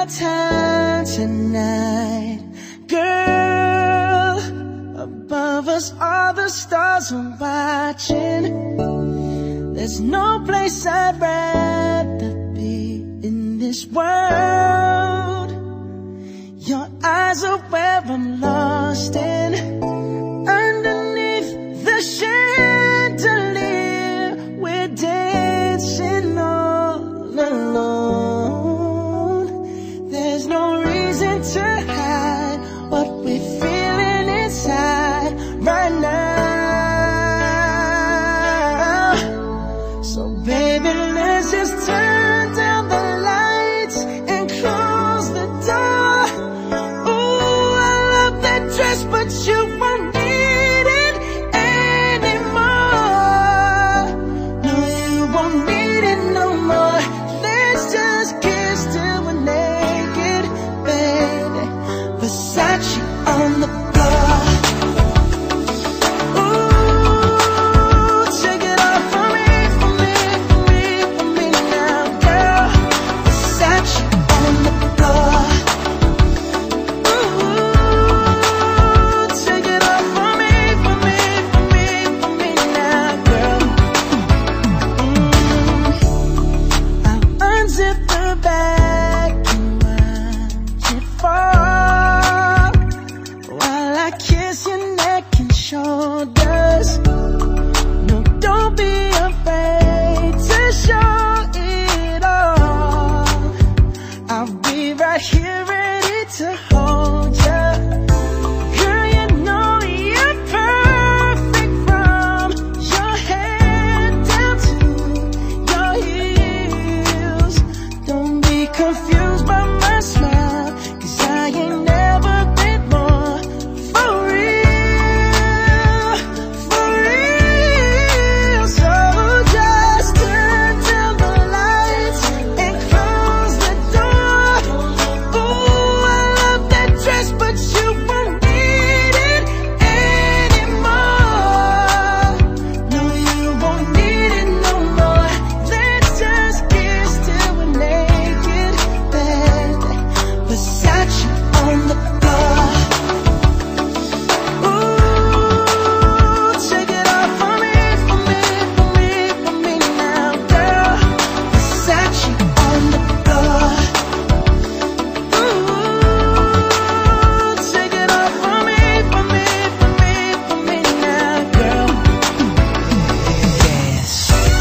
time tonight, girl. Above us all the stars are watching. There's no place I'd rather be in this world. Your eyes are where I'm lost in. Underneath the chandelier, we're dancing all alone. There's no reason to hide what we're feeling inside right now. So baby, let's just turn down the lights and close the door. Ooh, I love that dress, but you won't need it anymore. No, you won't need it no more. Let's just kiss till we're naked, baby. Versace on the floor. Ooh, take it off for me, for me, for me, for me now, girl. Versace on the floor. Ooh, take it off for me, for me, for me, for me now, girl. I'll unzip the bag and watch it fall while I kiss your neck and shoulders. No, don't be afraid to show it all. I'll be right here ready to hold ya. Girl, you know you're perfect from your head down to your heels. Don't be confused by my smile, 'cause I ain't never been more for real, for real. So just turn down the lights and close the door. Ooh, I love that dress, but you won't need it anymore. No, you won't need it no more. Let's just kiss till we're naked, baby. Versace on the floor. Ooh, take it off for me, for me, for me, for me now, girl. Versace on the floor. Ooh, take it off for me, for me, for me, for me now, girl. Yes.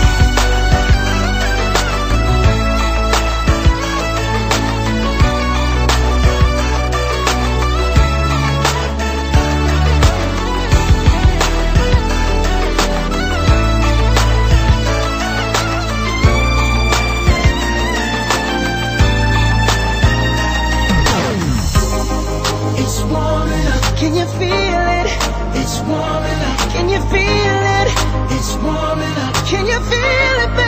It's warming up, can you feel it? It's warming up, can you feel it? It's warming up, can you feel it, baby?